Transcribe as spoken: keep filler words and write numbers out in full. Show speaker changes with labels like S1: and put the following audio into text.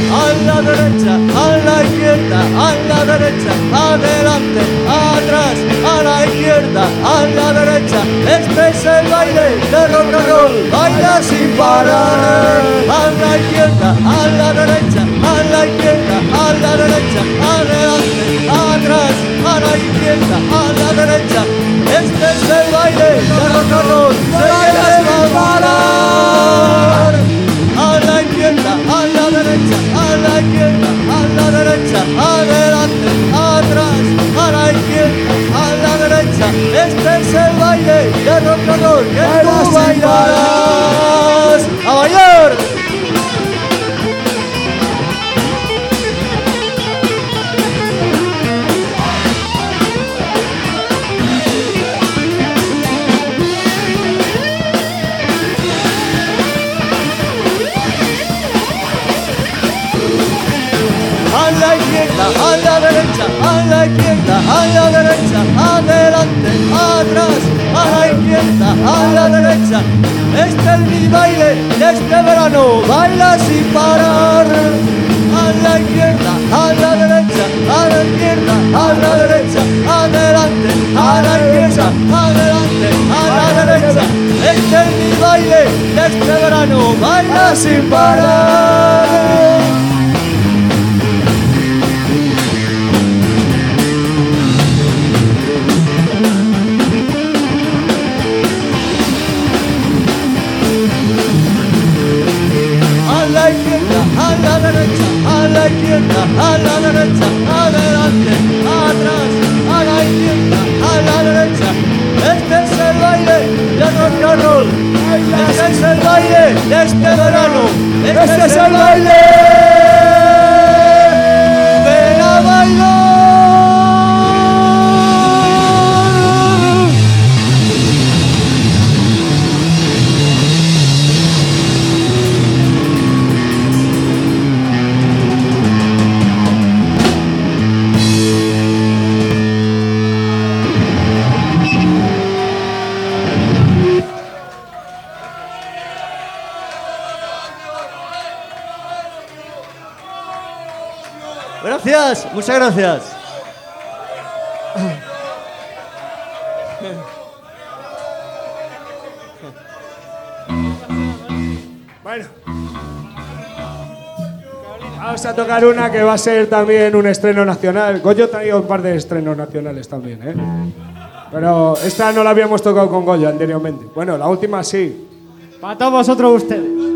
S1: a la derecha, a la izquierda, a la derecha, adelante, atrás, a la izquierda, a la derecha. Este es el baile de rock and roll, baila sin parar. A la izquierda, a la derecha, a la izquierda, a la derecha, adelante, atrás, a la izquierda, a la derecha. Este es el baile de rock and roll, se baila sin parar. A la izquierda, a la derecha, a la izquierda, a la derecha, adelante, atrás, a la izquierda, a la derecha. Este es el baile de rock and roll que tú bailarás. ¡A bailar! A la izquierda, a la derecha, a la izquierda, a la derecha, adelante, atrás, a la izquierda, a la derecha. Este es mi baile de este verano, baila sin parar. A la izquierda, a la derecha, a la izquierda, a la derecha, adelante, a la izquierda, adelante, a la derecha. Este es mi baile de este verano, baila sin parar. A la izquierda, a la derecha, a la izquierda, a la derecha, adelante, atrás, a la izquierda, a la derecha. Este es el baile de rock and roll, este es el baile de este verano, este, este es el baile. ¡Ven a bailar! Gracias, muchas gracias.
S2: Bueno, vamos a tocar una que va a ser también un estreno nacional. Goyo ha traído un par de estrenos nacionales también, ¿eh? Pero esta no la habíamos tocado con Goyo anteriormente. Bueno, la última sí.
S3: Para todos vosotros ustedes.